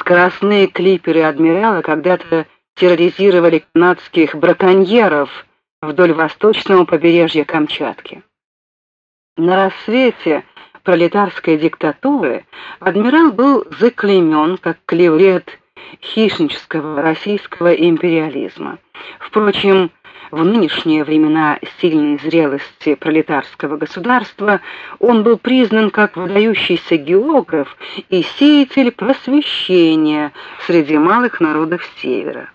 Скоростные клиперы адмирала когда-то терроризировали канадских браконьеров вдоль восточного побережья Камчатки. На рассвете пролетарской диктатуры адмирал был заклеймен как клеврет хищнического российского империализма. Впрочем, в нынешние времена сильной зрелости пролетарского государства он был признан как выдающийся географ и сеятель просвещения среди малых народов Севера.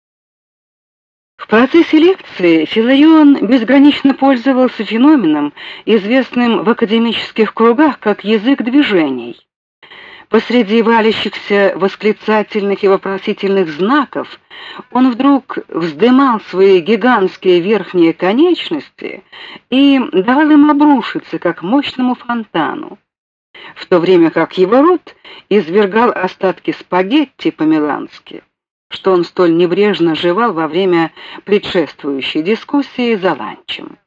В процессе лекции Филарион безгранично пользовался феноменом, известным в академических кругах как язык движений. Посреди валящихся восклицательных и вопросительных знаков он вдруг вздымал свои гигантские верхние конечности и давал им обрушиться, как мощному фонтану, в то время как его рот извергал остатки спагетти по-милански, что он столь небрежно жевал во время предшествующей дискуссии за ланчем.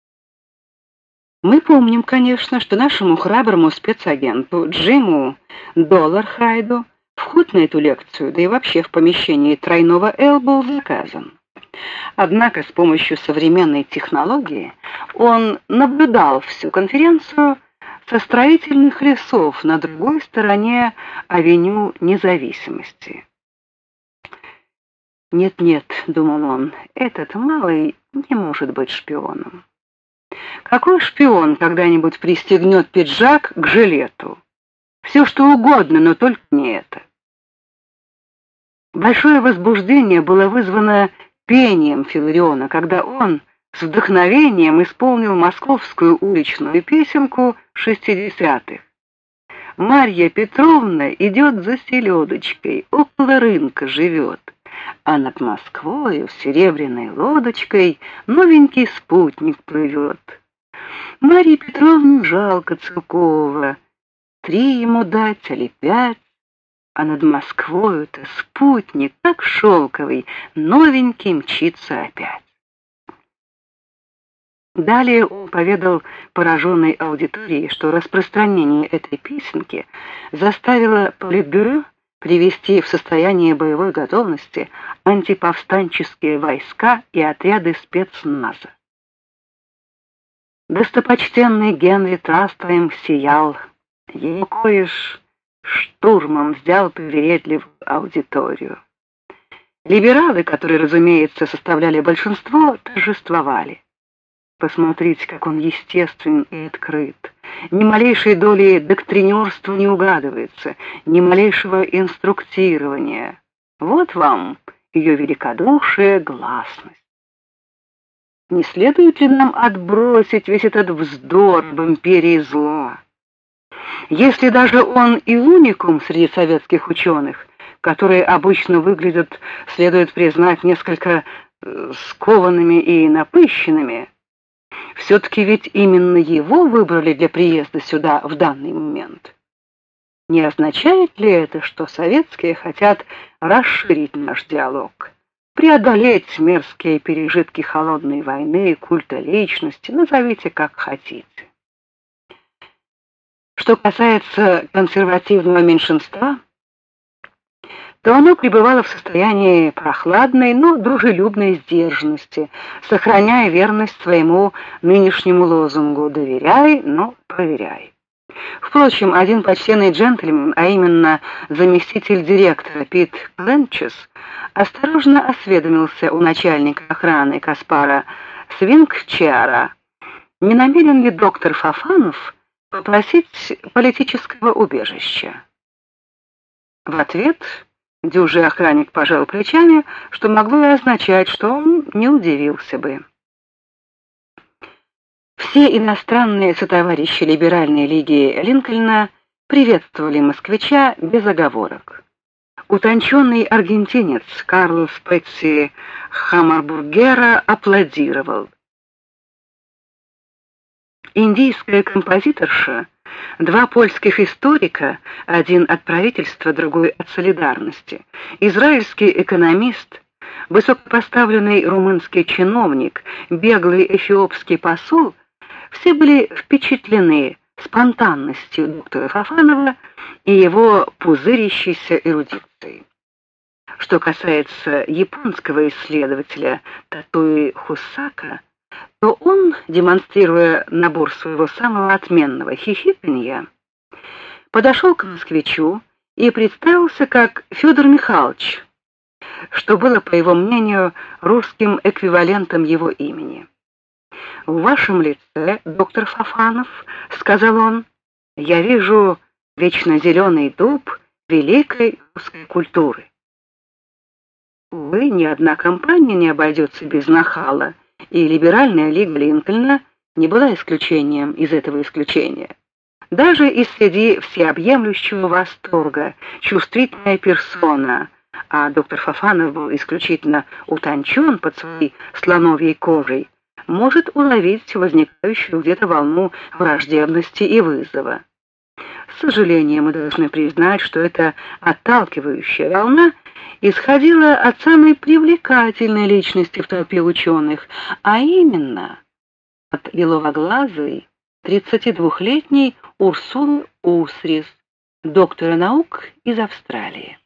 Мы помним, конечно, что нашему храброму спецагенту Джиму Доллархайду вход на эту лекцию, да и вообще в помещении тройного «Л» был заказан. Однако с помощью современной технологии он наблюдал всю конференцию со строительных лесов на другой стороне авеню Независимости. «Нет-нет», — думал он, — «этот малый не может быть шпионом. Какой шпион когда-нибудь пристегнет пиджак к жилету? Все что угодно, но только не это». Большое возбуждение было вызвано пением Филариона, когда он с вдохновением исполнил московскую уличную песенку 60-х. «Марья Петровна идет за селедочкой, около рынка живет, а над Москвою серебряной лодочкой новенький спутник плывет. Марье Петровне жалко целкового, 3 ему дать или 5, а над Москвою-то спутник, так шелковый, новенький мчится опять». Далее он поведал пораженной аудитории, что распространение этой песенки заставило Политбюро привести в состояние боевой готовности антиповстанческие войска и отряды спецназа. Достопочтенный Генри Трастайм сиял. Его коиш штурмом взял привередливую аудиторию. Либералы, которые, разумеется, составляли большинство, торжествовали. Посмотрите, как он естествен и открыт. Ни малейшей доли доктринерства не угадывается, ни малейшего инструктирования. Вот вам ее великодушие, гласность. Не следует ли нам отбросить весь этот вздор об империи зла? Если даже он и уникум среди советских ученых, которые обычно выглядят, следует признать, несколько скованными и напыщенными, все-таки ведь именно его выбрали для приезда сюда в данный момент. Не означает ли это, что советские хотят расширить наш диалог, преодолеть мерзкие пережитки холодной войны, культа личности, назовите как хотите? Что касается консервативного меньшинства, то оно пребывало в состоянии прохладной, но дружелюбной сдержанности, сохраняя верность своему нынешнему лозунгу «доверяй, но проверяй». Впрочем, один почтенный джентльмен, а именно заместитель директора Пит Кленчес, осторожно осведомился у начальника охраны Каспара Свингчара, не намерен ли доктор Фофанов попросить политического убежища. В ответ дюжий охранник пожал плечами, что могло и означать, что он не удивился бы. Все иностранные сотоварищи либеральной лиги Линкольна приветствовали москвича без оговорок. Утонченный аргентинец Карлос Петси Хаммербургера аплодировал. Индийская композиторша, 2 польских историка, один от правительства, другой от солидарности, израильский экономист, высокопоставленный румынский чиновник, беглый эфиопский посол, все были впечатлены спонтанностью доктора Фофанова и его пузырящейся эрудицией. Что касается японского исследователя Татуи Хусака, то он, демонстрируя набор своего самого отменного хихиканья, подошел к москвичу и представился как Федор Михайлович, что было, по его мнению, русским эквивалентом его имени. «В вашем лице, доктор Фофанов, — сказал он, — я вижу вечно зеленый дуб великой русской культуры». Увы, ни одна компания не обойдется без нахала, и либеральная лига Линкольна не была исключением из этого исключения. Даже и среди всеобъемлющего восторга чувствительная персона, а доктор Фофанов был исключительно утончен под своей слоновьей кожей, может уловить возникающую где-то волну враждебности и вызова. С сожалением мы должны признать, что эта отталкивающая волна исходила от самой привлекательной личности в толпе ученых, а именно от лиловоглазой 32-летней Урсулы Усрис, доктора наук из Австралии.